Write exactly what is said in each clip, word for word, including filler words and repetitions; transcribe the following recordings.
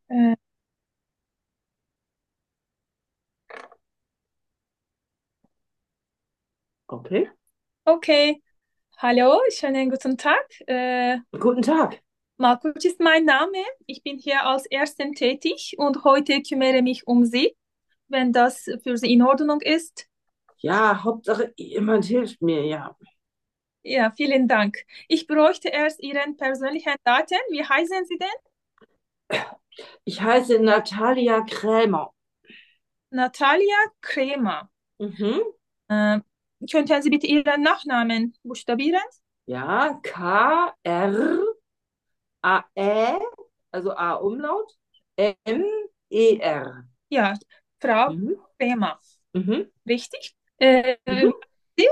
Äh, Okay. okay, hallo, schönen guten Tag. Äh, Guten Tag. Malkoç ist mein Name. Ich bin hier als Ärztin tätig und heute kümmere mich um Sie, wenn das für Sie in Ordnung ist. Ja, Hauptsache jemand hilft mir, ja. Ja, vielen Dank. Ich bräuchte erst Ihren persönlichen Daten. Wie heißen Sie denn? Ich heiße Natalia Krämer. Natalia Kremer. Mhm. Äh, Könnten Sie bitte Ihren Nachnamen buchstabieren? Ja, K R A Ä, also A Umlaut, M E R. Ja, Frau Mhm. Kremer. Mhm. Richtig? Äh, Mhm. Sie?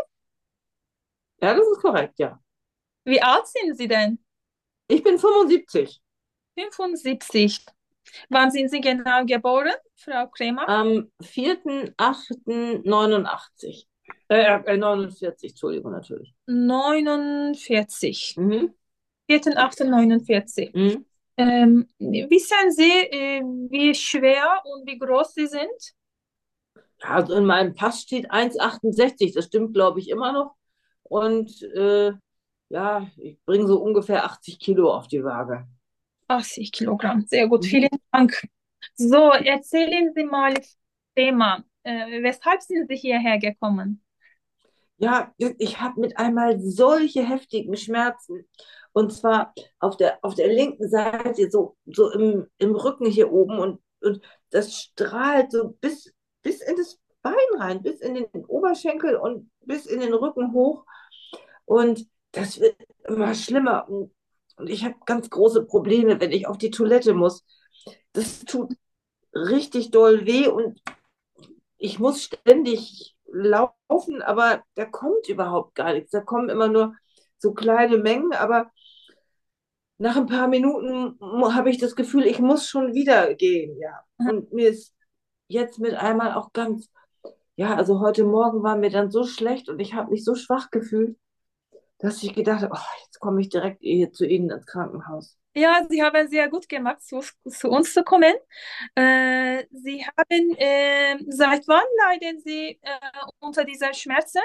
Ja, das ist korrekt, ja. Wie alt sind Sie denn? Ich bin fünfundsiebzig. fünfundsiebzig. Wann sind Sie genau geboren, Frau Kremer? Am vierten achten neunundachtzig. Äh, äh, neunundvierzig, Entschuldigung, natürlich. neunundvierzig. Mhm. vierter achter neunundvierzig. Mhm. Ähm, wissen Sie, äh, wie schwer und wie groß Sie sind? Ja, also in meinem Pass steht eins Komma achtundsechzig. Das stimmt, glaube ich, immer noch. Und äh, ja, ich bringe so ungefähr achtzig Kilo auf die Waage. achtzig Kilogramm. Sehr gut, Mhm. vielen Dank. So, erzählen Sie mal Thema. Äh, weshalb sind Sie hierher gekommen? Ja, ich habe mit einmal solche heftigen Schmerzen. Und zwar auf der, auf der linken Seite, so, so im, im Rücken hier oben. Und, und das strahlt so bis, bis in das Bein rein, bis in den Oberschenkel und bis in den Rücken hoch. Und das wird immer schlimmer. Und, und ich habe ganz große Probleme, wenn ich auf die Toilette muss. Das tut richtig doll weh und ich muss ständig laufen, aber da kommt überhaupt gar nichts. Da kommen immer nur so kleine Mengen, aber nach ein paar Minuten habe ich das Gefühl, ich muss schon wieder gehen, ja. Und mir ist jetzt mit einmal auch ganz, ja, also heute Morgen war mir dann so schlecht und ich habe mich so schwach gefühlt, dass ich gedacht habe, oh, jetzt komme ich direkt hier zu Ihnen ins Krankenhaus. Ja, Sie haben sehr gut gemacht, zu, zu uns zu kommen. Äh, Sie haben, äh, seit wann leiden Sie äh, unter diesen Schmerzen?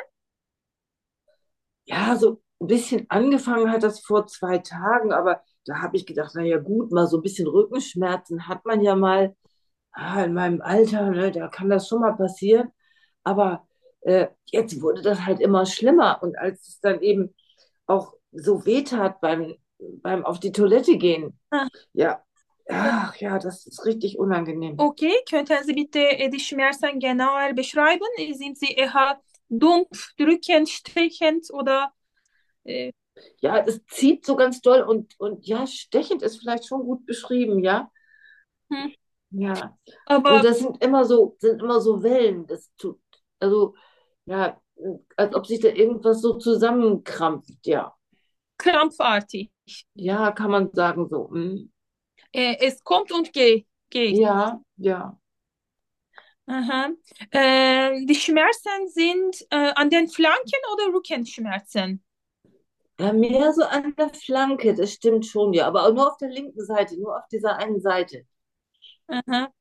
Ja, so ein bisschen angefangen hat das vor zwei Tagen, aber da habe ich gedacht, na ja gut, mal so ein bisschen Rückenschmerzen hat man ja mal. Ah, in meinem Alter, ne, da kann das schon mal passieren. Aber äh, jetzt wurde das halt immer schlimmer. Und als es dann eben auch so wehtat beim, beim auf die Toilette gehen, Ah, ja, ach ja, das ist richtig unangenehm. okay, könnten Sie bitte äh, die Schmerzen genauer beschreiben? Sind sie eher dumpf, drückend, stechend oder äh, Ja, es zieht so ganz doll und, und ja, stechend ist vielleicht schon gut beschrieben, ja. hm. Ja. Und Aber das sind immer so, sind immer so Wellen. Das tut, also, ja, als ob sich da irgendwas so zusammenkrampft, ja. krampfartig? Ja, kann man sagen so. Hm. Äh, es kommt und geht. geht. Ja, ja. Aha. Äh, die Schmerzen sind äh, an den Flanken oder Rückenschmerzen? Ja, mehr so an der Flanke, das stimmt schon, ja. Aber auch nur auf der linken Seite, nur auf dieser einen Seite. Aha.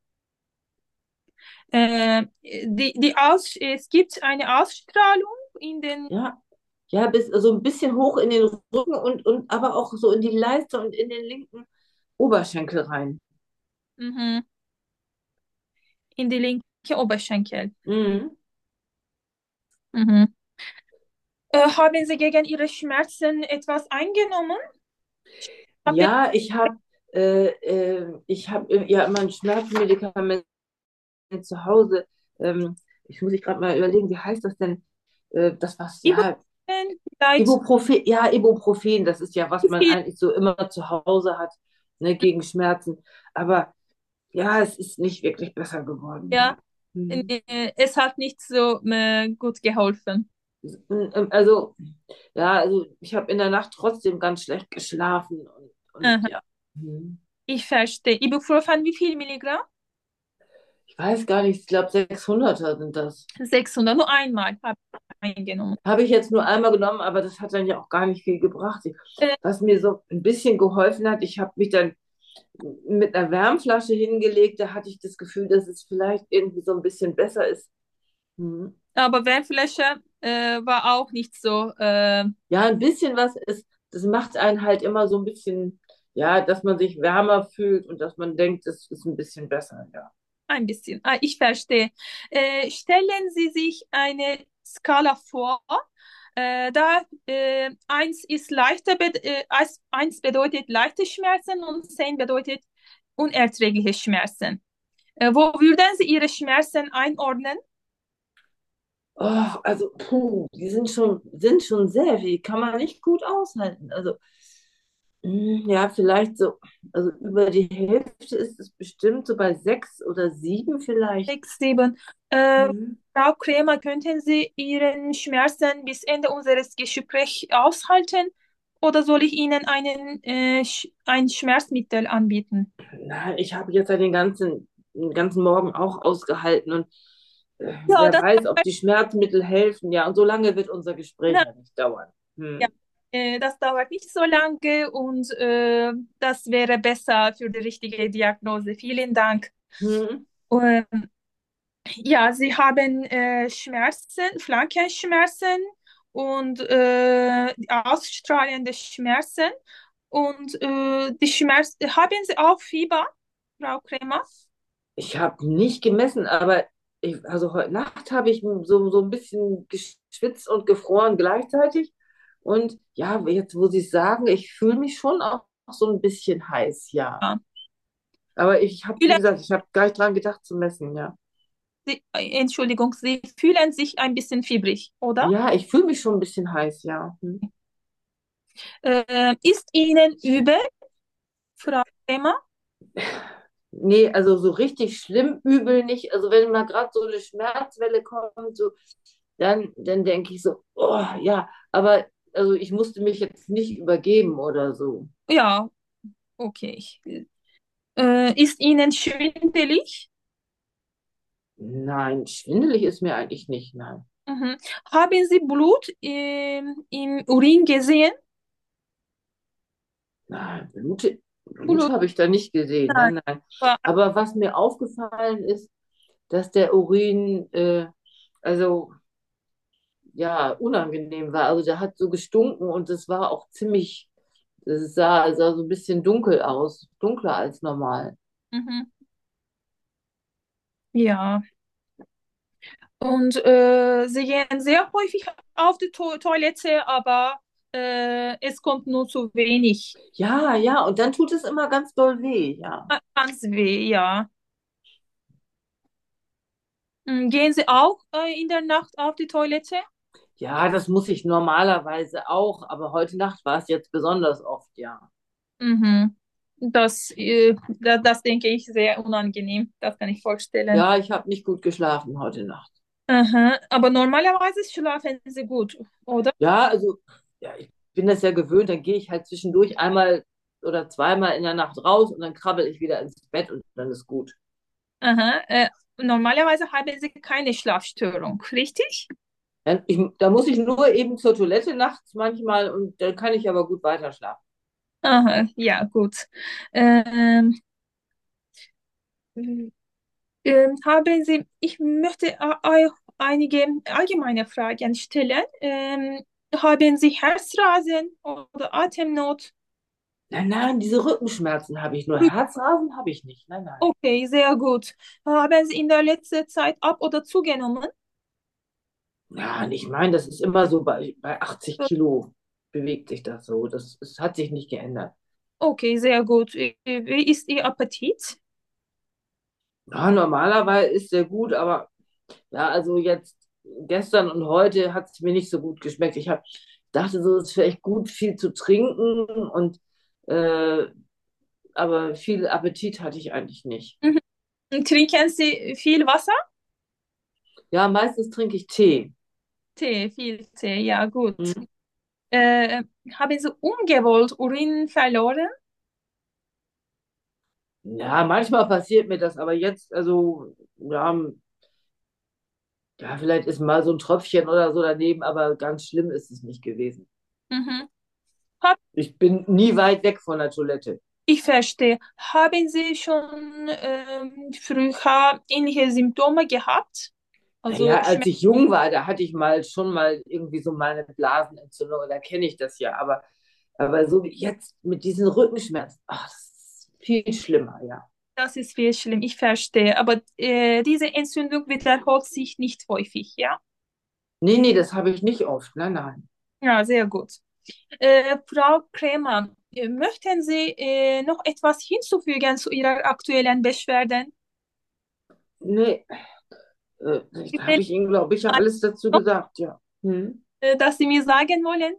Äh, die, die Aus es gibt eine Ausstrahlung in den, Ja, ja, bis so ein bisschen hoch in den Rücken und, und aber auch so in die Leiste und in den linken Oberschenkel rein. mhm, in die linke Oberschenkel. Mhm. Mhm. Äh, haben Sie gegen Ihre Schmerzen etwas eingenommen? Habt ihr, Ja, ich habe äh, äh, ich hab, äh, ja immer ein Schmerzmedikament zu Hause. Ähm, ich muss ich gerade mal überlegen, wie heißt das denn? Äh, das was, ja, Ibuprofen, vielleicht Ibuprofen, ja, Ibuprofen, das ist ja, was zu man viel? eigentlich so immer zu Hause hat, ne, gegen Schmerzen. Aber ja, es ist nicht wirklich besser geworden, Ja, ja. Hm. äh, es hat nicht so äh, gut geholfen. Ähm, Also, ja, also ich habe in der Nacht trotzdem ganz schlecht geschlafen und, und Aha, ja. Hm. ich verstehe. Ibuprofen, wie viel Milligramm? Ich weiß gar nicht, ich glaube sechshunderter sind das. sechshundert, nur einmal habe ich eingenommen. Habe ich jetzt nur einmal genommen, aber das hat dann ja auch gar nicht viel gebracht. Äh, Was mir so ein bisschen geholfen hat, ich habe mich dann mit einer Wärmflasche hingelegt. Da hatte ich das Gefühl, dass es vielleicht irgendwie so ein bisschen besser ist. Hm. Aber Wärmflasche äh, war auch nicht so äh, Ja, ein bisschen was ist, das macht einen halt immer so ein bisschen, ja, dass man sich wärmer fühlt und dass man denkt, es ist ein bisschen besser, ja. ein bisschen. Ah, ich verstehe. Äh, stellen Sie sich eine Skala vor. Äh, da äh, eins ist leichter, bed äh, eins eins bedeutet leichte Schmerzen und zehn bedeutet unerträgliche Schmerzen. Äh, wo würden Sie Ihre Schmerzen einordnen? Oh, also, puh, die sind schon, sind schon sehr viel, kann man nicht gut aushalten. Also, mm, ja, vielleicht so, also über die Hälfte ist es bestimmt so bei sechs oder sieben vielleicht. Sechs, sieben. Äh, Mhm. Frau Kremer, könnten Sie Ihren Schmerzen bis Ende unseres Gesprächs aushalten? Oder soll ich Ihnen einen, äh, Sch ein Schmerzmittel anbieten? Na, ich habe jetzt ja den ganzen, den ganzen Morgen auch ausgehalten und äh, Ja, wer das, weiß, ob die Schmerzmittel helfen. Ja, und so lange wird unser Gespräch na, ja nicht dauern. ja, Hm. äh, das dauert nicht so lange und äh, das wäre besser für die richtige Diagnose. Vielen Dank. Hm. Ähm, ja, Sie haben äh, Schmerzen, Flankenschmerzen und äh, ausstrahlende Schmerzen. Und äh, die Schmerzen, haben Sie auch Fieber, Frau Kremer? Ich habe nicht gemessen, aber ich, also heute Nacht habe ich so, so ein bisschen geschwitzt und gefroren gleichzeitig. Und ja, jetzt, wo Sie es sagen, ich fühle mich schon auch so ein bisschen heiß, ja. Ja. Aber ich habe, wie Fühlen gesagt, ich habe gar nicht dran gedacht zu messen, ja. Sie, äh, Entschuldigung, Sie fühlen sich ein bisschen fiebrig, oder? Ja, ich fühle mich schon ein bisschen heiß, ja. Hm. Äh, ist Ihnen übel, Frau Kremer? Nee, also so richtig schlimm übel nicht. Also wenn mal gerade so eine Schmerzwelle kommt, so, dann, dann denke ich so, oh ja, aber also ich musste mich jetzt nicht übergeben oder so. Ja, okay. Äh, ist Ihnen schwindelig? Nein, schwindelig ist mir eigentlich nicht, nein. Mhm. Haben Sie Blut im, im Urin gesehen? Nein, Blut, Blut Blut, habe ich da nicht gesehen, nein. nein, nein. War- Aber was mir aufgefallen ist, dass der Urin, äh, also ja, unangenehm war. Also der hat so gestunken und es war auch ziemlich, es sah, sah so ein bisschen dunkel aus, dunkler als normal. Mhm. Ja. Und äh, Sie gehen sehr häufig auf die to Toilette, aber äh, es kommt nur zu wenig. Ja, ja, und dann tut es immer ganz doll weh, ja. Ah, ganz weh, ja. Mm, gehen Sie auch äh, in der Nacht auf die Toilette? Ja, das muss ich normalerweise auch, aber heute Nacht war es jetzt besonders oft, ja. Mhm. Das, äh, das, das denke ich sehr unangenehm. Das kann ich vorstellen. Ja, ich habe nicht gut geschlafen heute Nacht. Aha. Aber normalerweise schlafen Sie gut, oder? Ja, also, ja, ich bin das ja gewöhnt, dann gehe ich halt zwischendurch einmal oder zweimal in der Nacht raus und dann krabbel ich wieder ins Bett und dann ist gut. Aha. Äh, normalerweise haben Sie keine Schlafstörung, richtig? Ja, ich, da muss ich nur eben zur Toilette nachts manchmal und dann kann ich aber gut weiter schlafen. Aha, ja, gut. Ähm, ähm, haben Sie, ich möchte a- a- einige allgemeine Fragen stellen. Ähm, haben Sie Herzrasen oder Atemnot? Nein, nein, diese Rückenschmerzen habe ich nur. Herzrasen habe ich nicht. Nein, nein. Okay, sehr gut. Haben Sie in der letzten Zeit ab- oder zugenommen? Ja, und ich meine, das ist immer so bei, bei achtzig Kilo bewegt sich das so. Das, das hat sich nicht geändert. Okay, sehr gut. Äh, Wie ist Ihr Appetit? Ja, normalerweise ist der gut, aber ja, also jetzt gestern und heute hat es mir nicht so gut geschmeckt. Ich hab, dachte so, es wäre echt gut, viel zu trinken und äh, aber viel Appetit hatte ich eigentlich nicht. Mhm. Trinken Sie viel Wasser? Ja, meistens trinke ich Tee. Tee, viel Tee, ja gut. Hm. Äh, haben Sie ungewollt Urin verloren? Ja, manchmal passiert mir das, aber jetzt, also, ja, ja, vielleicht ist mal so ein Tröpfchen oder so daneben, aber ganz schlimm ist es nicht gewesen. Mhm. Hab, Ich bin nie weit weg von der Toilette. Ich verstehe. Haben Sie schon ähm, früher ähnliche Symptome gehabt? Also Naja, als Schmerzen, ich jung war, da hatte ich mal schon mal irgendwie so meine Blasenentzündung, da kenne ich das ja. Aber, aber so wie jetzt mit diesen Rückenschmerzen, ach, das ist viel schlimmer, ja. das ist viel schlimm. Ich verstehe. Aber äh, diese Entzündung wiederholt sich nicht häufig, ja? Nee, nee, das habe ich nicht oft. Nein, nein. Ja, sehr gut. Äh, Frau Kremer, äh, möchten Sie äh, noch etwas hinzufügen zu Ihrer aktuellen Beschwerden? Nee, äh, da habe ich Ihnen, glaube ich, ja alles dazu gesagt, ja. Hm. Äh, das Sie mir sagen wollen?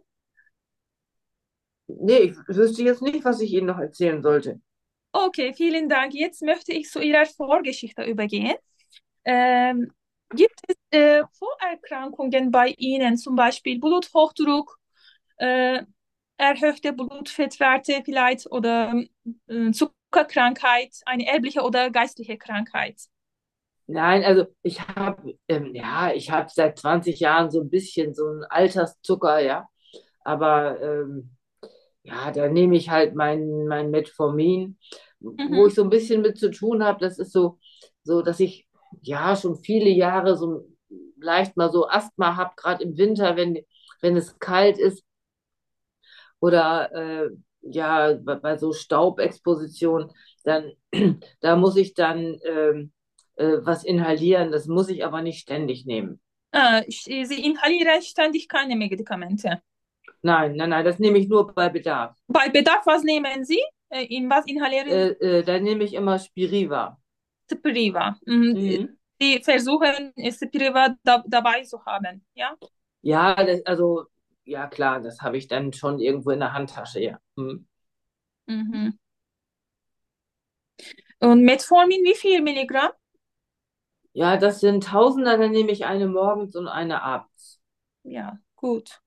Nee, ich wüsste jetzt nicht, was ich Ihnen noch erzählen sollte. Okay, vielen Dank. Jetzt möchte ich zu Ihrer Vorgeschichte übergehen. Ähm, Gibt es äh, Vorerkrankungen bei Ihnen, zum Beispiel Bluthochdruck, äh, erhöhte Blutfettwerte vielleicht oder äh, Zuckerkrankheit, eine erbliche oder geistliche Krankheit? Nein, also ich habe, ähm, ja, ich habe seit zwanzig Jahren so ein bisschen so einen Alterszucker, ja. Aber ähm, ja, da nehme ich halt mein, mein Metformin, wo Mhm. ich so ein bisschen mit zu tun habe. Das ist so, so, dass ich ja schon viele Jahre so leicht mal so Asthma habe, gerade im Winter, wenn, wenn es kalt ist oder äh, ja, bei, bei so Staubexposition, dann da muss ich dann ähm, äh, was inhalieren. Das muss ich aber nicht ständig nehmen. Äh, Sie inhalieren ständig keine Medikamente. Nein, nein, nein, das nehme ich nur bei Bedarf. Bei Bedarf, was nehmen Sie? Äh, in was inhalieren Sie? Äh, äh, da nehme ich immer Spiriva. Spiriva. Mhm. Mhm. Sie versuchen, Spiriva da, dabei zu haben, ja? Ja, das, also, ja klar, das habe ich dann schon irgendwo in der Handtasche, ja. Mhm. Mhm. Und Metformin, wie viel Milligramm? Ja, das sind Tausender, dann nehme ich eine morgens und eine abends. Ja, gut.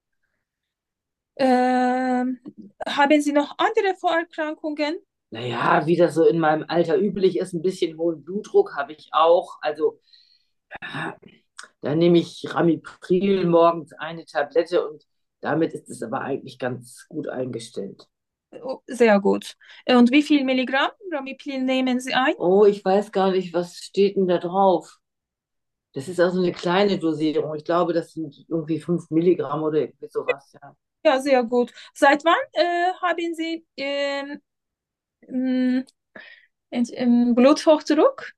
Ähm, Haben Sie noch andere Vorerkrankungen? Naja, wie das so in meinem Alter üblich ist, ein bisschen hohen Blutdruck habe ich auch. Also, ja, da nehme ich Ramipril morgens eine Tablette und damit ist es aber eigentlich ganz gut eingestellt. Oh, sehr gut. Und wie viel Milligramm Ramiprin nehmen Sie ein? Oh, ich weiß gar nicht, was steht denn da drauf? Das ist also eine kleine Dosierung. Ich glaube, das sind irgendwie fünf Milligramm oder irgendwie sowas, ja. Ja, sehr gut. Seit wann äh, haben Sie ähm, ähm, ähm, Bluthochdruck?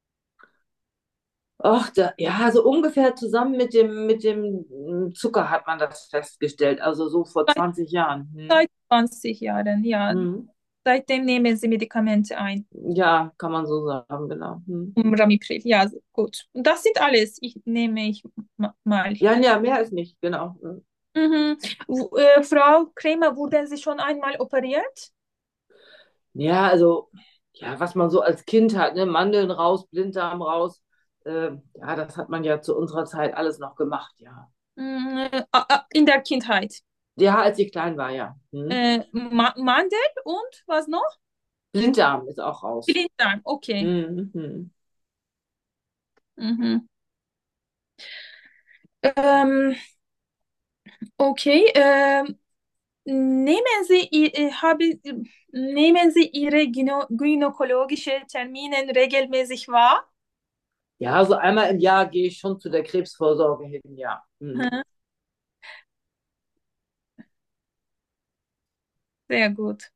Ach, da, ja, so ungefähr zusammen mit dem, mit dem mm, Zucker hat man das festgestellt. Also so vor Seit, zwanzig Jahren. Hm. seit zwanzig Jahren, ja. Hm. Seitdem nehmen Sie Medikamente ein. Ja, kann man so sagen, genau. Hm. Um Ramipril, ja, gut. Und das sind alles. Ich nehme ich ma- mal. Ja, ja, mehr ist nicht, genau. Hm. Mhm. W- Äh, Frau Kremer, wurden Sie schon einmal operiert? Ja, also, ja, was man so als Kind hat, ne? Mandeln raus, Blinddarm raus. Äh, ja, das hat man ja zu unserer Zeit alles noch gemacht, ja. Mhm. Äh, ah, ah, in der Kindheit. Ja, als ich klein war, ja. Hm. Äh, Ma Mandel und was noch? Blinddarm ist auch raus. Blinddarm, okay. Hm, hm. Mhm. Ähm, okay. Ähm, nehmen Sie, i- äh, haben, nehmen Sie Ihre gyno gynäkologische Termine regelmäßig wahr? Ja, so einmal im Jahr gehe ich schon zu der Krebsvorsorge hin, ja. Hm. Mhm. Sehr gut.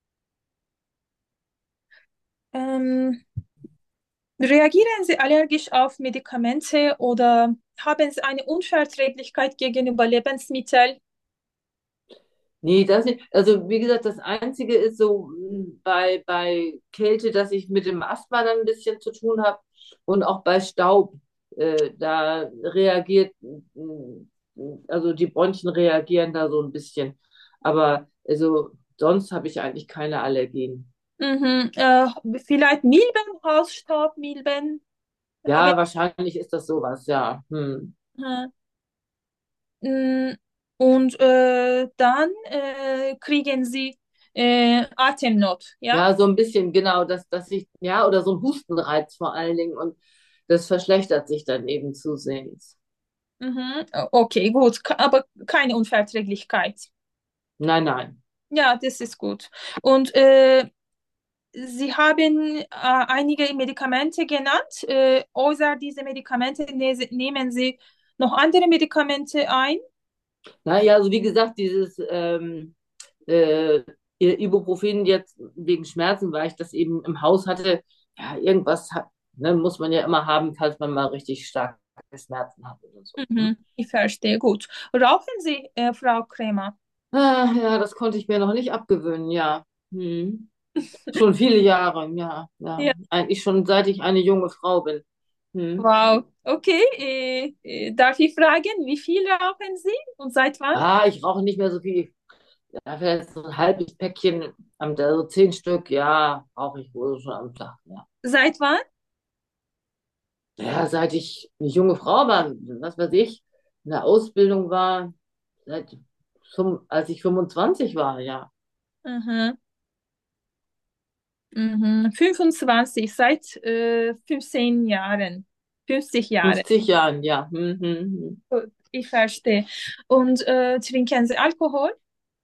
Ähm, Reagieren Sie allergisch auf Medikamente oder haben Sie eine Unverträglichkeit gegenüber Lebensmitteln? Nee, das nicht. Also wie gesagt, das Einzige ist so mh, bei, bei Kälte, dass ich mit dem Asthma dann ein bisschen zu tun habe und auch bei Staub. Äh, da reagiert, mh, also die Bronchien reagieren da so ein bisschen. Aber also sonst habe ich eigentlich keine Allergien. Mhm. Äh, vielleicht Milben, Hausstaub, Milben haben. Ja, wahrscheinlich ist das sowas, ja. Hm. Äh, mm, und äh, dann äh, kriegen Sie äh, Atemnot, ja? Ja, so ein bisschen, genau, dass, dass ich, ja, oder so ein Hustenreiz vor allen Dingen und das verschlechtert sich dann eben zusehends. Mhm. Okay, gut, K- aber keine Unverträglichkeit. Nein, nein. Ja, das ist gut. Und äh, Sie haben äh, einige Medikamente genannt. Äh, außer diese Medikamente ne nehmen Sie noch andere Medikamente ein? Naja, also wie gesagt, dieses ähm, äh, Ibuprofen jetzt wegen Schmerzen, weil ich das eben im Haus hatte. Ja, irgendwas hat, ne, muss man ja immer haben, falls man mal richtig starke Schmerzen hat oder so. Mhm, Hm? ich verstehe, gut. Rauchen Sie, äh, Frau Krämer? Ah, ja, das konnte ich mir noch nicht abgewöhnen, ja. Hm. Schon viele Jahre, ja, ja. Ja, Eigentlich schon seit ich eine junge Frau bin. Hm. wow. Okay, äh, äh, darf ich fragen, wie viel rauchen Sie und seit wann? Ah, ich rauche nicht mehr so viel. Ja, vielleicht so ein halbes Päckchen, am- also zehn Stück, ja, rauche ich wohl schon am Tag, ja. Seit wann? Ja, seit ich eine junge Frau war, was weiß ich, in der Ausbildung war, seit, fünf- als ich fünfundzwanzig war, ja. Mhm. Mhm. fünfundzwanzig, seit äh, fünfzehn Jahren, fünfzig Jahre. fünfzig Jahren, ja. Hm, hm, hm. Gut, ich verstehe. Und äh, trinken Sie Alkohol?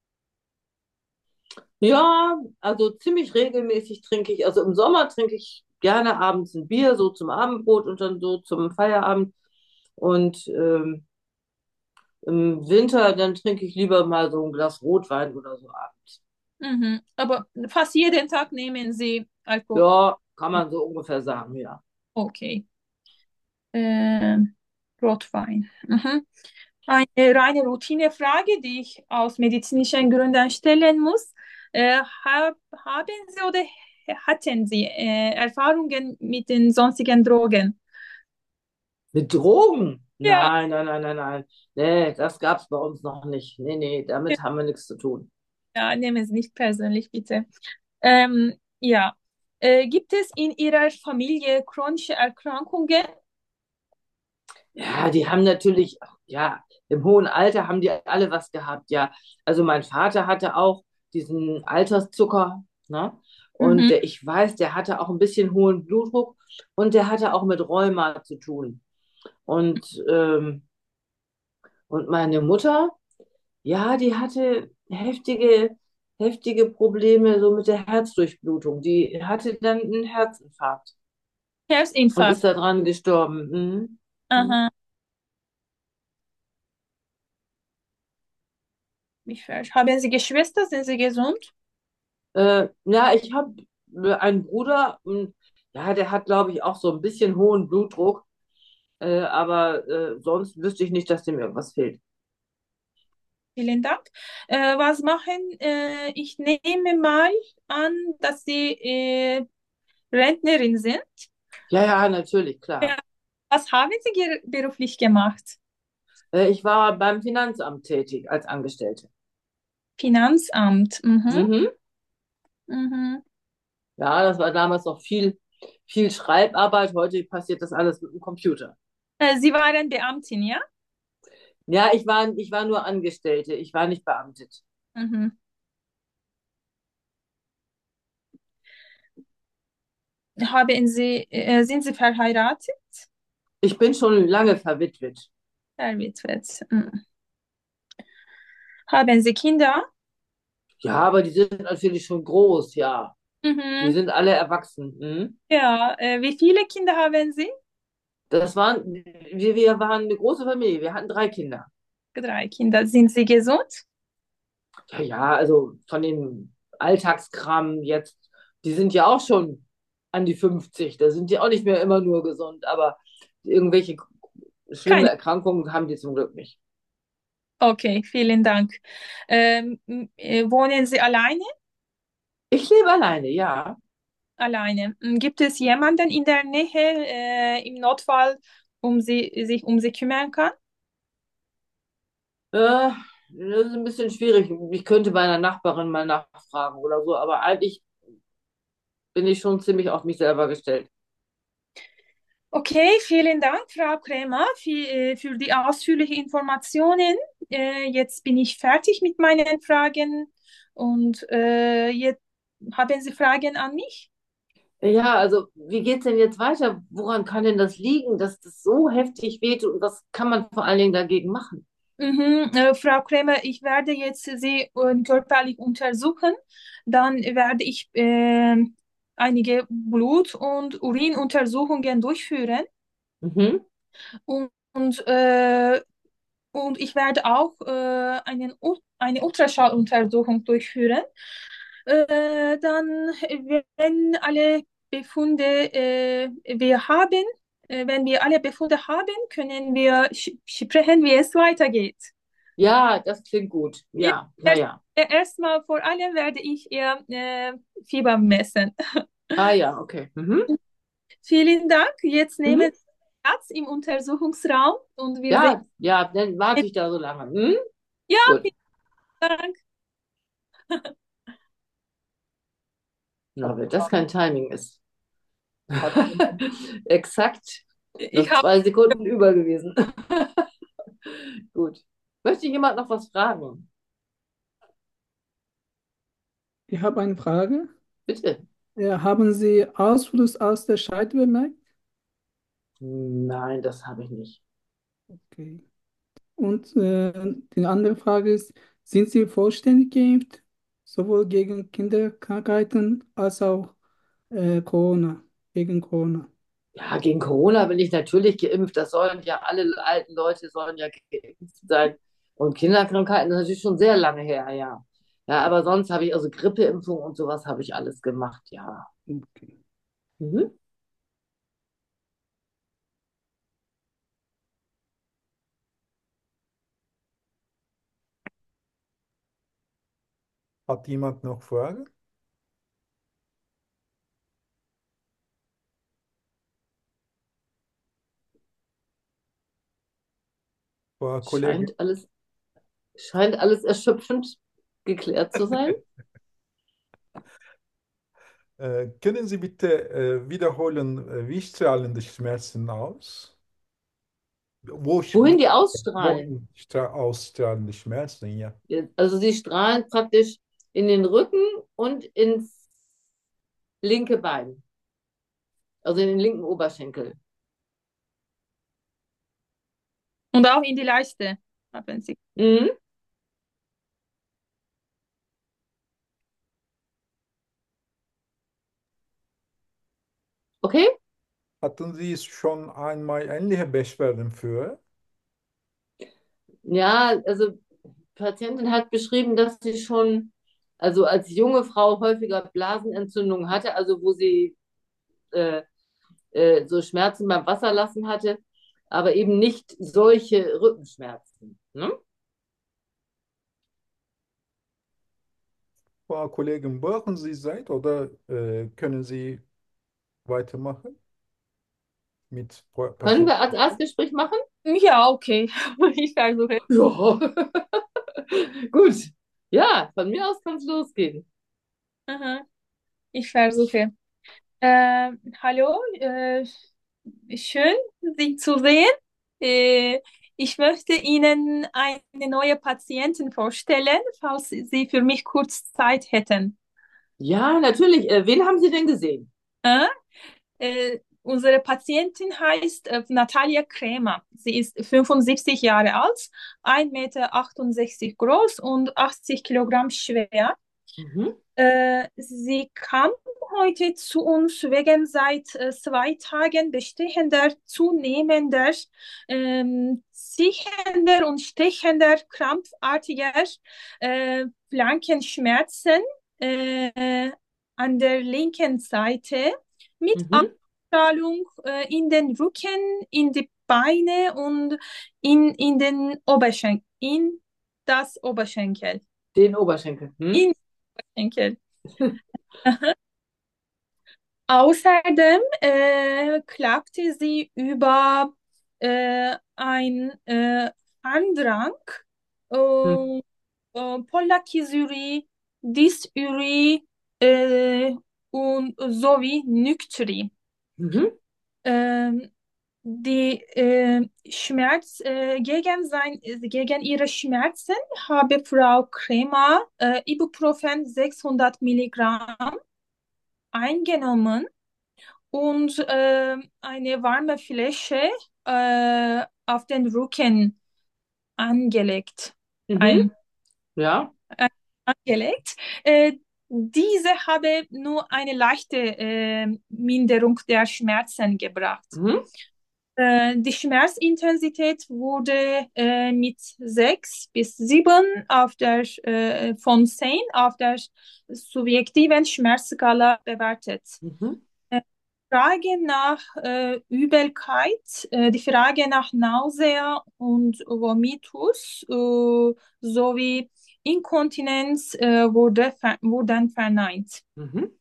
Ja, also ziemlich regelmäßig trinke ich, also im Sommer trinke ich gerne abends ein Bier, so zum Abendbrot und dann so zum Feierabend. Und ähm, im Winter, dann trinke ich lieber mal so ein Glas Rotwein oder so abends. Mhm. Aber fast jeden Tag nehmen Sie Alkohol. Ja, kann man so ungefähr sagen, ja. Okay. Ähm, Rotwein. Mhm. Eine reine Routinefrage, die ich aus medizinischen Gründen stellen muss. Äh, hab, haben Sie oder hatten Sie äh, Erfahrungen mit den sonstigen Drogen? Mit Drogen? Ja, Nein, nein, nein, nein, nein. Nee, das gab's bei uns noch nicht. Nee, nee, damit haben wir nichts zu tun. ja, nehmen Sie nicht persönlich, bitte. Ähm, ja. Äh, gibt es in Ihrer Familie chronische Erkrankungen? Ja, die haben natürlich, ja, im hohen Alter haben die alle was gehabt, ja. Also mein Vater hatte auch diesen Alterszucker, ne? Und Mhm. der, ich weiß, der hatte auch ein bisschen hohen Blutdruck und der hatte auch mit Rheuma zu tun. Und, ähm, und meine Mutter, ja, die hatte heftige, heftige Probleme so mit der Herzdurchblutung. Die hatte dann einen Herzinfarkt und Herzinfarkt. ist daran gestorben. Mhm. Mhm. Aha. Ich ver- Haben Sie Geschwister? Sind Sie gesund? Äh, ja, ich habe einen Bruder, und, ja, der hat, glaube ich, auch so ein bisschen hohen Blutdruck, äh, aber äh, sonst wüsste ich nicht, dass dem irgendwas fehlt. Vielen Dank. Äh, was machen? Äh, ich nehme mal an, dass Sie äh, Rentnerin sind. Ja, ja, natürlich, Ja. klar. Was haben Sie ge beruflich gemacht? Äh, ich war beim Finanzamt tätig als Angestellte. Finanzamt. Mhm. Mhm. Mhm. Ja, das war damals noch viel, viel Schreibarbeit. Heute passiert das alles mit dem Computer. Äh, Sie waren Beamtin, ja? Ja, ich war, ich war nur Angestellte, ich war nicht beamtet. Mhm. Haben Sie, äh, sind Sie verheiratet? Ich bin schon lange verwitwet. Verwitwet. Mhm. Haben Sie Kinder? Ja, aber die sind natürlich schon groß, ja. Die Mhm. sind alle erwachsen. Mhm. Ja, äh, wie viele Kinder haben Sie? Das waren, wir, wir waren eine große Familie. Wir hatten drei Kinder. Drei Kinder. Sind Sie gesund? Ja, ja, also von den Alltagskram jetzt, die sind ja auch schon an die fünfzig. Da sind die auch nicht mehr immer nur gesund, aber irgendwelche schlimme Keine. Erkrankungen haben die zum Glück nicht. Okay, vielen Dank. Ähm, m- äh, wohnen Sie alleine? Ich lebe alleine, ja. Alleine. M, Gibt es jemanden in der Nähe, äh, im Notfall, um Sie, sich um Sie kümmern kann? Äh, Das ist ein bisschen schwierig. Ich könnte bei einer Nachbarin mal nachfragen oder so, aber eigentlich bin ich schon ziemlich auf mich selber gestellt. Okay, vielen Dank, Frau Krämer, für, äh, für die ausführlichen Informationen. Äh, jetzt bin ich fertig mit meinen Fragen und äh, jetzt haben Sie Fragen an mich? Ja, also wie geht's denn jetzt weiter? Woran kann denn das liegen, dass das so heftig weht und was kann man vor allen Dingen dagegen machen? Mhm, äh, Frau Kremer, ich werde jetzt Sie äh, körperlich untersuchen. Dann werde ich äh, einige Blut- und Urinuntersuchungen durchführen. Mhm. Und, und, äh, und ich werde auch äh, einen, U- eine Ultraschalluntersuchung durchführen. Äh, dann, wenn alle Befunde äh, wir haben, äh, wenn wir alle Befunde haben, können wir sch- sprechen, wie es weitergeht. Ja, das klingt gut. Ja, Ja, ja, erst, ja. äh, erstmal vor allem werde ich ihr äh, Fieber messen. Ah ja, okay. Mhm. Vielen Dank. Jetzt nehmen Mhm. Sie Platz im Untersuchungsraum und wir sehen. Ja, ja, dann warte ich da so lange. Mhm. Ja, Gut. vielen Dank. Na, wenn das kein Timing ist. Hat, Exakt Ich noch habe zwei Sekunden über gewesen. Gut. Möchte jemand noch was fragen? ich habe eine Frage. Bitte. Ja, haben Sie Ausfluss aus der Scheide bemerkt? Nein, das habe ich nicht. Okay. Und äh, die andere Frage ist, sind Sie vollständig geimpft, sowohl gegen Kinderkrankheiten als auch äh, Corona, gegen Corona? Ja, gegen Corona bin ich natürlich geimpft. Das sollen ja alle alten Leute sollen ja geimpft sein. Und Kinderkrankheiten, das ist natürlich schon sehr lange her, ja. Ja, aber sonst habe ich also Grippeimpfung und sowas habe ich alles gemacht, ja. Okay. Mhm. Hat jemand noch Fragen? Frau Kollegin, Scheint alles, scheint alles erschöpfend geklärt zu sein. äh, können Sie bitte äh, wiederholen, äh, wie strahlen die Schmerzen aus? Wo, sch- Wohin wo, die ausstrahlen? wohin stra ausstrahlen die Schmerzen, ja? Also sie strahlen praktisch in den Rücken und ins linke Bein, also in den linken Oberschenkel. und auch in die Leiste haben Sie. Mhm. Okay? Hatten Sie schon einmal ähnliche Beschwerden für? Ja, also Patientin hat beschrieben, dass sie schon, also als junge Frau häufiger Blasenentzündungen hatte, also wo sie äh, äh, so Schmerzen beim Wasserlassen hatte, aber eben nicht solche Rückenschmerzen. Ne? Frau Kollegin, brauchen Sie Zeit oder äh, können Sie weitermachen mit Pa- Können wir Patienten? als Erstgespräch machen? Ja, okay. Ich versuche. Ja. Gut. Ja, von mir aus kann es losgehen. Aha, ich versuche. Äh, hallo, äh, schön, Sie zu sehen. Äh, ich möchte Ihnen eine neue Patientin vorstellen, falls Sie für mich kurz Zeit hätten. Ja, natürlich. Äh, wen haben Sie denn gesehen? Äh, äh, unsere Patientin heißt äh, Natalia Krämer. Sie ist fünfundsiebzig Jahre alt, ein Meter achtundsechzig groß und achtzig Kilogramm schwer. Mhm. Äh, sie kam heute zu uns wegen seit äh, zwei Tagen bestehender, zunehmender, ähm, ziehender und stechender, krampfartiger äh, Flankenschmerzen äh, an der linken Seite mit Mhm. Abstrahlung äh, in den Rücken, in die Beine und in, in den Oberschenkel, in das Oberschenkel. Den Oberschenkel. Hm? In Oberschenkel. Außerdem äh, klagte sie über äh, ein äh, Andrang, Hm. äh, äh, Pollakisurie, Dysurie äh, und sowie Nykturie. Mhm. Ähm, die äh, Schmerz äh, gegen sein, gegen ihre Schmerzen habe Frau Kremer äh, Ibuprofen sechshundert Milligramm eingenommen und äh, eine warme Fläche äh, auf den Rücken angelegt. Mhm. Ein, Ja. ein, angelegt. Äh, diese habe nur eine leichte äh, Minderung der Schmerzen gebracht. Mhm. Äh, die Schmerzintensität wurde äh, mit sechs bis sieben auf der, äh, von zehn auf der subjektiven Schmerzskala bewertet. Mhm. Äh, Frage nach äh, Übelkeit, äh, die Frage nach Nausea und Vomitus äh, sowie Inkontinenz äh, wurde ver wurden verneint. Mhm.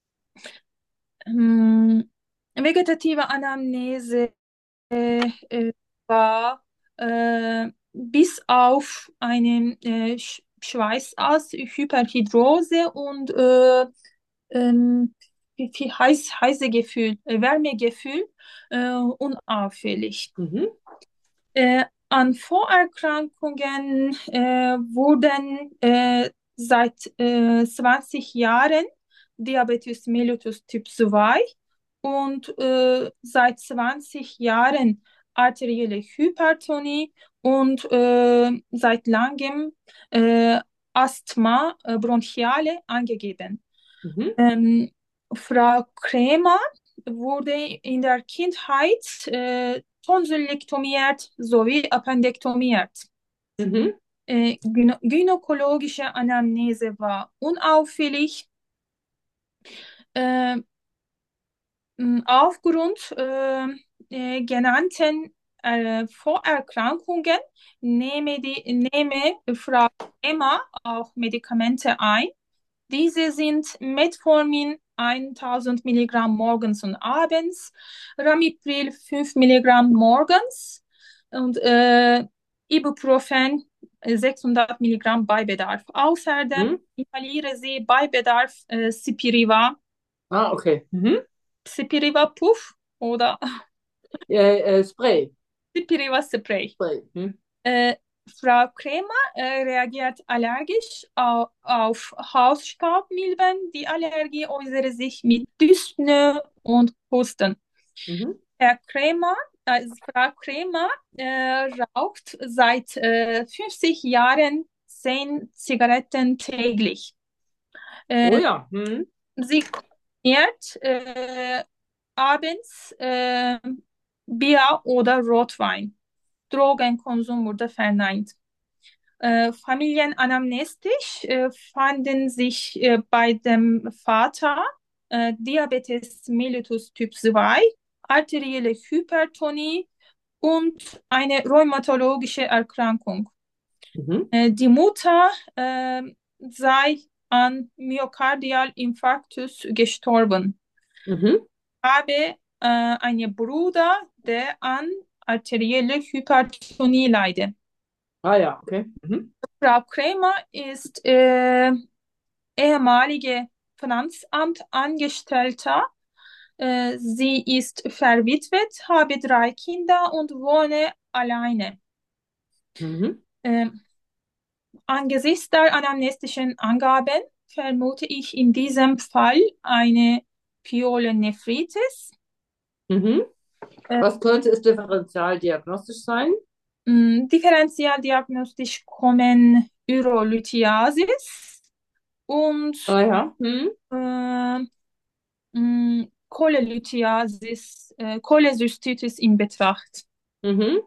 Hm, vegetative Anamnese äh, war äh, bis auf einen äh, Sch Schweißaus, Hyperhidrose und äh, ähm, wie viel heiß, heiße Gefühl, äh, Wärmegefühl äh, unauffällig. Mhm. Äh, an Vorerkrankungen äh, wurden äh, seit äh, zwanzig Jahren Diabetes mellitus Typ zwei und äh, seit zwanzig Jahren arterielle Hypertonie und äh, seit langem äh, Asthma, äh, Bronchiale angegeben. Mhm. Ähm, Frau Krämer wurde in der Kindheit äh, tonsillektomiert sowie appendektomiert. Mhm. Äh, gyno gynäkologische Anamnese war unauffällig. Äh, mh, aufgrund äh, äh, genannten äh, Vorerkrankungen nehme, die, nehme Frau Emma auch Medikamente ein. Diese sind Metformin tausend Milligramm morgens und abends, Ramipril fünf Milligramm morgens und äh, Ibuprofen sechshundert Milligramm bei Bedarf. Außerdem Mhm. inhaliere sie bei Bedarf äh, Spiriva, Ah, okay. Mhm. Spiriva Puff oder Äh, äh, Spray. Spiriva Spray. Spray. Mhm. Äh, Frau Kremer äh, reagiert allergisch au auf Hausstaubmilben. Die Allergie äußere sich mit Dyspnoe und Husten. Mhm. Herr Kremer, äh, Frau Kremer äh, raucht seit äh, fünfzig Jahren zehn Zigaretten täglich. Oh Äh, ja. Mhm. sie konsumiert äh, abends äh, Bier oder Rotwein. Drogenkonsum wurde verneint. Äh, familienanamnestisch äh, fanden sich äh, bei dem Vater äh, Diabetes mellitus Typ zwei, arterielle Hypertonie und eine rheumatologische Erkrankung. Mhm. Äh, die Mutter äh, sei an Myokardialinfarktus gestorben. Mhm. Habe äh, einen Bruder, der an arterielle Hypertonie leidet. Ah ja, okay. Mhm. Frau Kremer ist äh, ehemalige Finanzamtangestellter. Äh, sie ist verwitwet, habe drei Kinder und wohne alleine. Mhm. Äh, Angesichts der anamnestischen Angaben vermute ich in diesem Fall eine Pyelonephritis. Mhm. Äh, Was könnte es differentialdiagnostisch sein? mh, Differentialdiagnostisch kommen Urolithiasis und Ah ja. Mhm. äh, mh, Cholelithiasis, äh, Cholezystitis in Betracht. Mhm.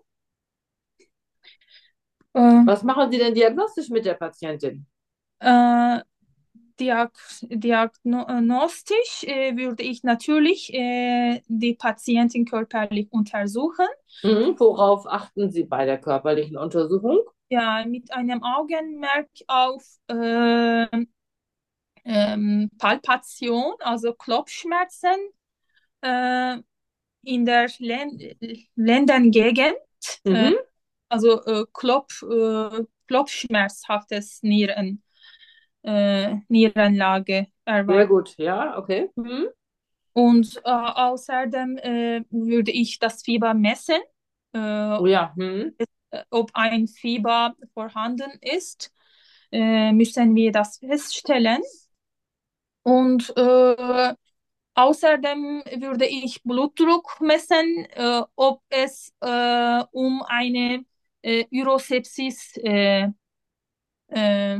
Äh, Was machen Sie denn diagnostisch mit der Patientin? äh, diag diagnostisch äh, würde ich natürlich äh, die Patientin körperlich untersuchen, Mhm. Worauf achten Sie bei der körperlichen Untersuchung? ja, mit einem Augenmerk auf äh, ähm, Palpation, also Klopfschmerzen äh, in der Len Lendengegend, äh, Mhm. also äh, Klopf, äh, klopfschmerzhaftes Nieren, äh, Nierenlage Sehr erwarten. gut, ja, okay. Mhm. Und äh, außerdem äh, würde ich das Fieber messen, äh, Oh ja. Mhm. ob ein Fieber vorhanden ist, äh, müssen wir das feststellen. Und äh, außerdem würde ich Blutdruck messen, äh, ob es äh, um eine äh, Urosepsis äh, äh,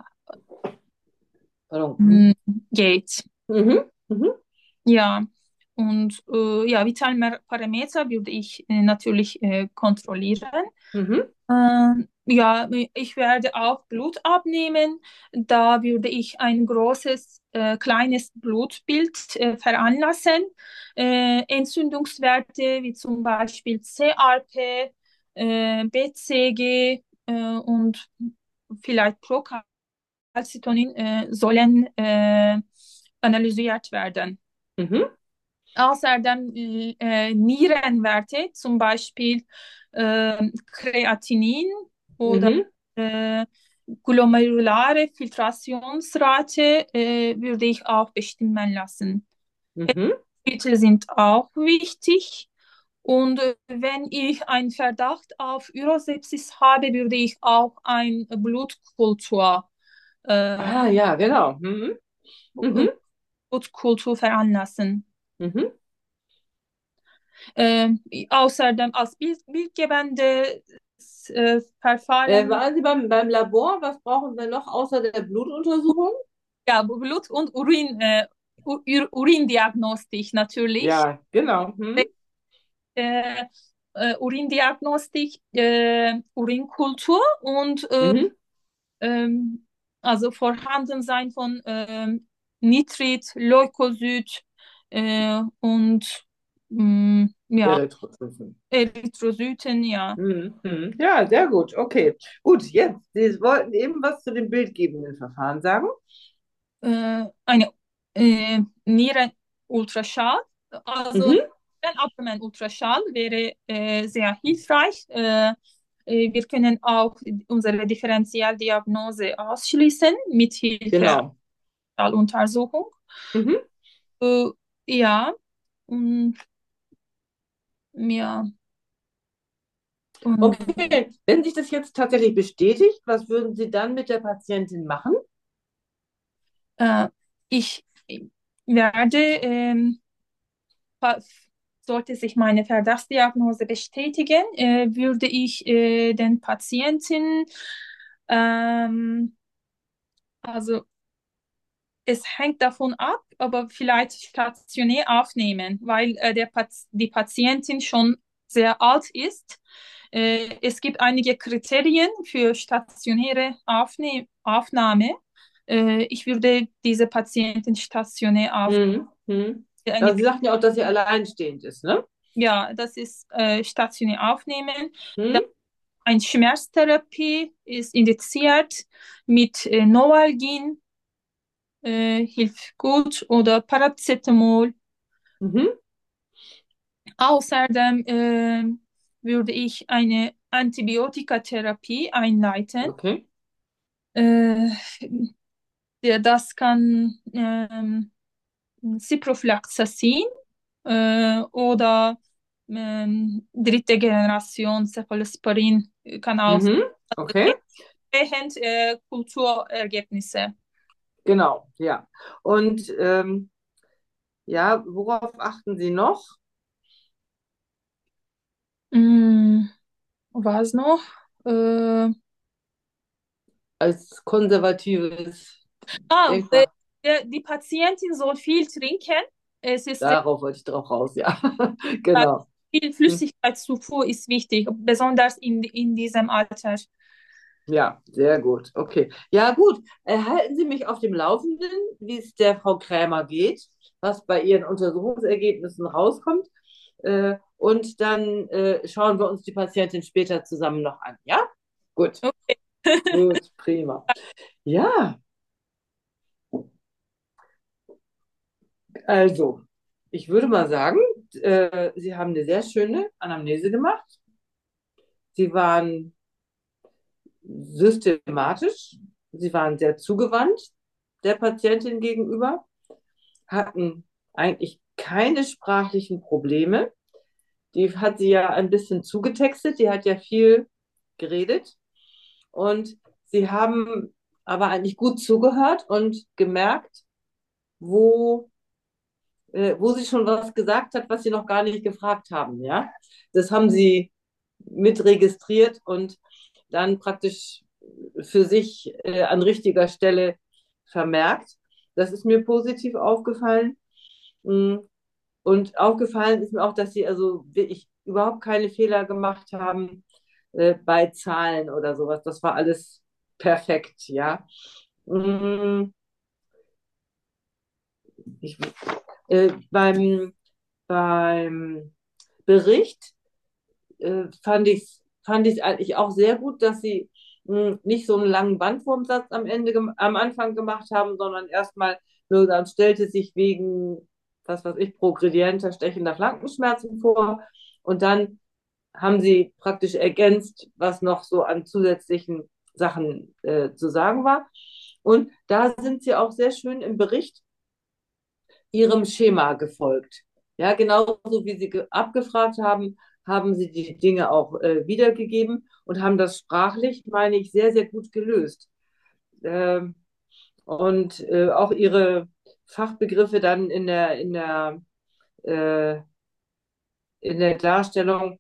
Pardon. mh, geht. Mhm. Mhm. Ja, und äh, ja, Vitalparameter würde ich äh, natürlich äh, kontrollieren. Mhm. Ähm, ja, ich werde auch Blut abnehmen. Da würde ich ein großes, äh, kleines Blutbild äh, veranlassen. Äh, Entzündungswerte wie zum Beispiel C R P, äh, B C G äh, und vielleicht Procalcitonin äh, sollen äh, analysiert werden. Mhm. Außerdem äh, Nierenwerte, zum Beispiel äh, Kreatinin oder Mhm. äh, glomerulare Filtrationsrate äh, würde ich auch bestimmen lassen. Mhm. Bitte sind auch wichtig. Und äh, wenn ich einen Verdacht auf Urosepsis habe, würde ich auch ein Blutkultur, äh, Ah, ja, genau. Mhm. Mhm. Blutkultur veranlassen. Mhm. Ähm, außerdem als Bild, bildgebende äh, Äh, Verfahren, waren Sie beim, beim Labor? Was brauchen wir noch außer der Blutuntersuchung? ja, Blut- und Urin, äh, U- Ur- Urindiagnostik natürlich. Ja, genau. Mhm. Äh, äh, Urindiagnostik, äh, Urinkultur und äh, Mhm. ähm, also Vorhandensein von ähm, Nitrit, Leukozyt äh, und mh, ja, Erythrozyten. Erythrozyten, ja. Mhm. Mhm. Ja, sehr gut. Okay. Gut, jetzt, Sie wollten eben was zu dem bildgebenden Verfahren sagen. Äh, eine äh, Nierenultraschall, also Mhm. Abdomen-Ultraschall wäre äh, sehr hilfreich. Äh, äh, wir können auch unsere Differentialdiagnose ausschließen mit Hilfe Genau. der Untersuchung. Mhm. Äh, ja, und ja, und, Okay. Wenn sich das jetzt tatsächlich bestätigt, was würden Sie dann mit der Patientin machen? äh, ich werde ähm, fa- sollte sich meine Verdachtsdiagnose bestätigen, äh, würde ich äh, den Patienten, ähm, also es hängt davon ab, aber vielleicht stationär aufnehmen, weil äh, der Pat die Patientin schon sehr alt ist. Äh, es gibt einige Kriterien für stationäre Aufne Aufnahme. Äh, ich würde diese Patientin stationär aufnehmen. Mhm. Mhm. Eine, Also Sie sagten ja auch, dass sie alleinstehend ist, ne? ja, das ist äh, stationär aufnehmen. Mhm. Eine Schmerztherapie ist indiziert mit äh, Novalgin, äh, hilft gut, oder Paracetamol. Mhm. Außerdem äh, würde ich eine Antibiotikatherapie einleiten. Okay. Äh, der, das kann ähm, Ciprofloxacin äh, oder ähm, dritte Generation Cephalosporin kann auch Mhm. Okay. entsprechend äh, Kulturergebnisse. Genau, ja. Und ähm, ja, worauf achten Sie noch? Mm, was noch? Äh, Als konservatives ah, äh, Denkmal. der, die Patientin soll viel trinken. Es ist sehr, Darauf wollte ich drauf raus, ja. äh, Genau. viel Hm. Flüssigkeitszufuhr ist wichtig, besonders in, in diesem Alter. Ja, sehr gut. Okay. Ja, gut. Äh, halten Sie mich auf dem Laufenden, wie es der Frau Krämer geht, was bei ihren Untersuchungsergebnissen rauskommt. Äh, und dann äh, schauen wir uns die Patientin später zusammen noch an. Ja? Gut. Okay. Gut, prima. Ja, also, ich würde mal sagen, äh, Sie haben eine sehr schöne Anamnese gemacht. Sie waren systematisch, Sie waren sehr zugewandt der Patientin gegenüber, hatten eigentlich keine sprachlichen Probleme. Die hat sie ja ein bisschen zugetextet, die hat ja viel geredet und sie haben aber eigentlich gut zugehört und gemerkt, wo, äh, wo sie schon was gesagt hat, was sie noch gar nicht gefragt haben. Ja, das haben sie mit registriert und dann praktisch für sich äh, an richtiger Stelle vermerkt. Das ist mir positiv aufgefallen. Mm, Und aufgefallen ist mir auch, dass sie also wirklich überhaupt keine Fehler gemacht haben äh, bei Zahlen oder sowas. Das war alles perfekt, ja. Mm, Ich, äh, beim, beim Bericht äh, fand ich es fand ich's eigentlich auch sehr gut, dass sie mh, nicht so einen langen Bandwurmsatz am Ende, gem- am Anfang gemacht haben, sondern erstmal nur dann stellte sich wegen, was weiß ich, progredienter, stechender Flankenschmerzen vor und dann haben sie praktisch ergänzt, was noch so an zusätzlichen Sachen äh, zu sagen war. Und da sind sie auch sehr schön im Bericht ihrem Schema gefolgt. Ja, genauso wie sie abgefragt haben, haben sie die Dinge auch äh, wiedergegeben und haben das sprachlich, meine ich, sehr, sehr gut gelöst. Ähm, und äh, auch ihre Fachbegriffe dann in der, in der, äh, in der Darstellung,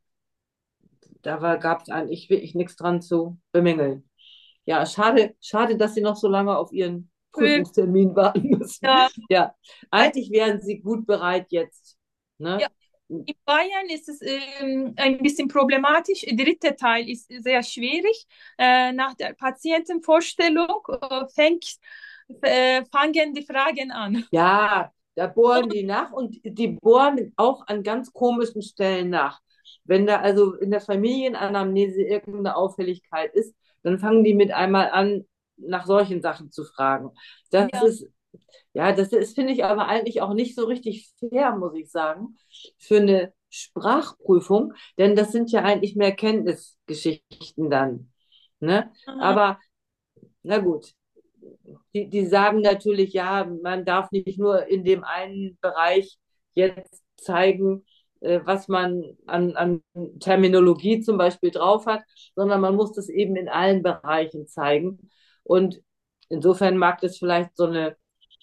da gab es eigentlich wirklich nichts dran zu bemängeln. Ja, schade, schade, dass sie noch so lange auf ihren Wirklich, Prüfungstermin warten müssen. ja. Ja, eigentlich wären sie gut bereit jetzt. Ja, Ne? in Bayern ist es ähm, ein bisschen problematisch. Der dritte Teil ist sehr schwierig. Äh, nach der Patientenvorstellung äh, fängt, äh, fangen die Fragen an. Ja, da bohren die nach und die bohren auch an ganz komischen Stellen nach. Wenn da also in der Familienanamnese irgendeine Auffälligkeit ist, dann fangen die mit einmal an, nach solchen Sachen zu fragen. Das Ja, ist, ja, das ist, finde ich aber eigentlich auch nicht so richtig fair, muss ich sagen, für eine Sprachprüfung, denn das sind ja eigentlich mehr Kenntnisgeschichten dann. Ne? aha, Aber na gut, die, die sagen natürlich, ja, man darf nicht nur in dem einen Bereich jetzt zeigen, äh, was man an, an Terminologie zum Beispiel drauf hat, sondern man muss das eben in allen Bereichen zeigen. Und insofern mag das vielleicht so eine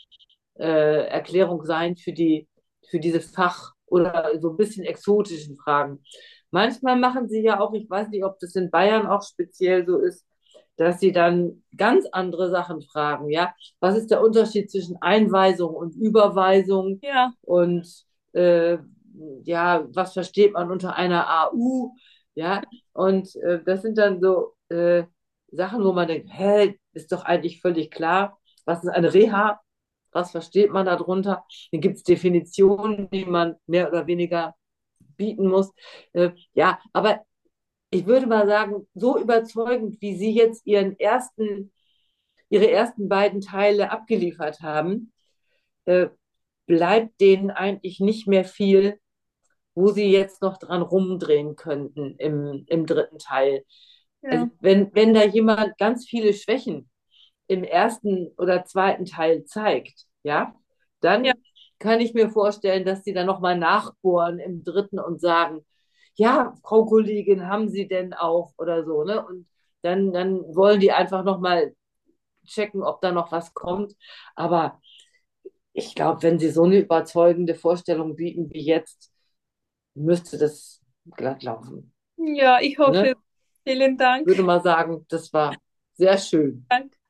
äh, Erklärung sein für die, für diese Fach- oder so ein bisschen exotischen Fragen. Manchmal machen sie ja auch, ich weiß nicht, ob das in Bayern auch speziell so ist, dass sie dann ganz andere Sachen fragen, ja. Was ist der Unterschied zwischen Einweisung und Überweisung? ja, Und äh, ja, was versteht man unter einer A U? Ja, und äh, das sind dann so äh, Sachen, wo man denkt, hä, ist doch eigentlich völlig klar, was ist eine Reha? Was versteht man darunter? Dann gibt es Definitionen, die man mehr oder weniger bieten muss. Äh, ja, aber ich würde mal sagen, so überzeugend, wie Sie jetzt Ihren ersten, Ihre ersten beiden Teile abgeliefert haben, äh, bleibt denen eigentlich nicht mehr viel, wo Sie jetzt noch dran rumdrehen könnten im, im dritten Teil. Also ja, wenn, wenn da jemand ganz viele Schwächen im ersten oder zweiten Teil zeigt, ja, ja. dann kann ich mir vorstellen, dass die dann nochmal nachbohren im dritten und sagen, ja, Frau Kollegin, haben Sie denn auch oder so, ne? Und dann, dann wollen die einfach nochmal checken, ob da noch was kommt. Aber ich glaube, wenn sie so eine überzeugende Vorstellung bieten wie jetzt, müsste das glatt laufen. Ja, ich hoffe, Ne? vielen Ich würde Dank. mal sagen, das war sehr schön. Dank.